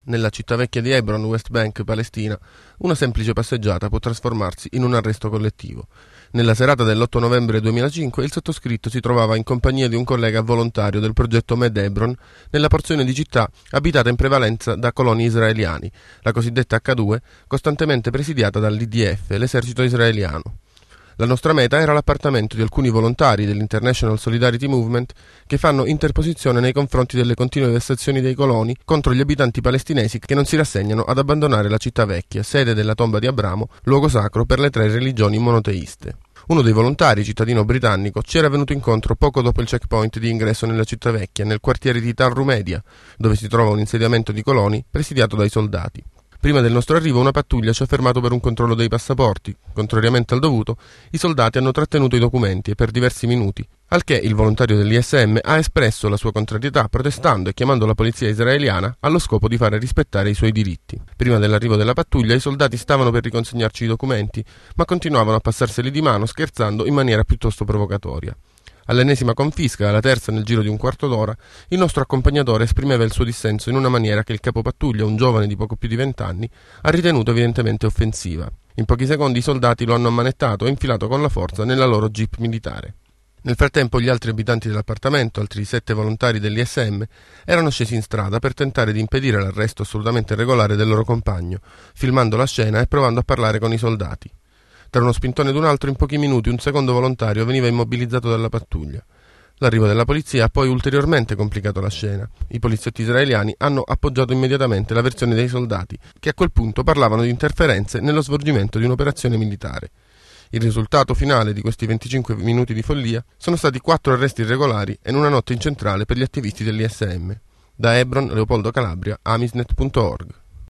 Nella città vecchia di Hebron, West Bank, Palestina, una semplice passeggiata può trasformarsi in un arresto collettivo. Nella serata dell'8 novembre 2005 il sottoscritto si trovava in compagnia di un collega volontario del progetto Med Hebron nella porzione di città abitata in prevalenza da coloni israeliani, la cosiddetta H2, costantemente presidiata dall'IDF, l'esercito israeliano. La nostra meta era l'appartamento di alcuni volontari dell'International Solidarity Movement che fanno interposizione nei confronti delle continue vessazioni dei coloni contro gli abitanti palestinesi che non si rassegnano ad abbandonare la città vecchia, sede della tomba di Abramo, luogo sacro per le 3 religioni monoteiste. Uno dei volontari, cittadino britannico, ci era venuto incontro poco dopo il checkpoint di ingresso nella città vecchia, nel quartiere di Tal Rumedia, dove si trova un insediamento di coloni presidiato dai soldati. Prima del nostro arrivo una pattuglia ci ha fermato per un controllo dei passaporti. Contrariamente al dovuto, i soldati hanno trattenuto i documenti e per diversi minuti, al che il volontario dell'ISM ha espresso la sua contrarietà protestando e chiamando la polizia israeliana allo scopo di fare rispettare i suoi diritti. Prima dell'arrivo della pattuglia i soldati stavano per riconsegnarci i documenti, ma continuavano a passarseli di mano scherzando in maniera piuttosto provocatoria. All'ennesima confisca, la terza nel giro di un quarto d'ora, il nostro accompagnatore esprimeva il suo dissenso in una maniera che il capopattuglia, un giovane di poco più di 20 anni, ha ritenuto evidentemente offensiva. In pochi secondi i soldati lo hanno ammanettato e infilato con la forza nella loro jeep militare. Nel frattempo gli altri abitanti dell'appartamento, altri 7 volontari dell'ISM, erano scesi in strada per tentare di impedire l'arresto assolutamente irregolare del loro compagno, filmando la scena e provando a parlare con i soldati. Tra uno spintone ed un altro, in pochi minuti, un secondo volontario veniva immobilizzato dalla pattuglia. L'arrivo della polizia ha poi ulteriormente complicato la scena. I poliziotti israeliani hanno appoggiato immediatamente la versione dei soldati, che a quel punto parlavano di interferenze nello svolgimento di un'operazione militare. Il risultato finale di questi 25 minuti di follia sono stati 4 arresti irregolari e una notte incentrale per gli attivisti dell'ISM. Da Hebron, Leopoldo Calabria, Amisnet.org.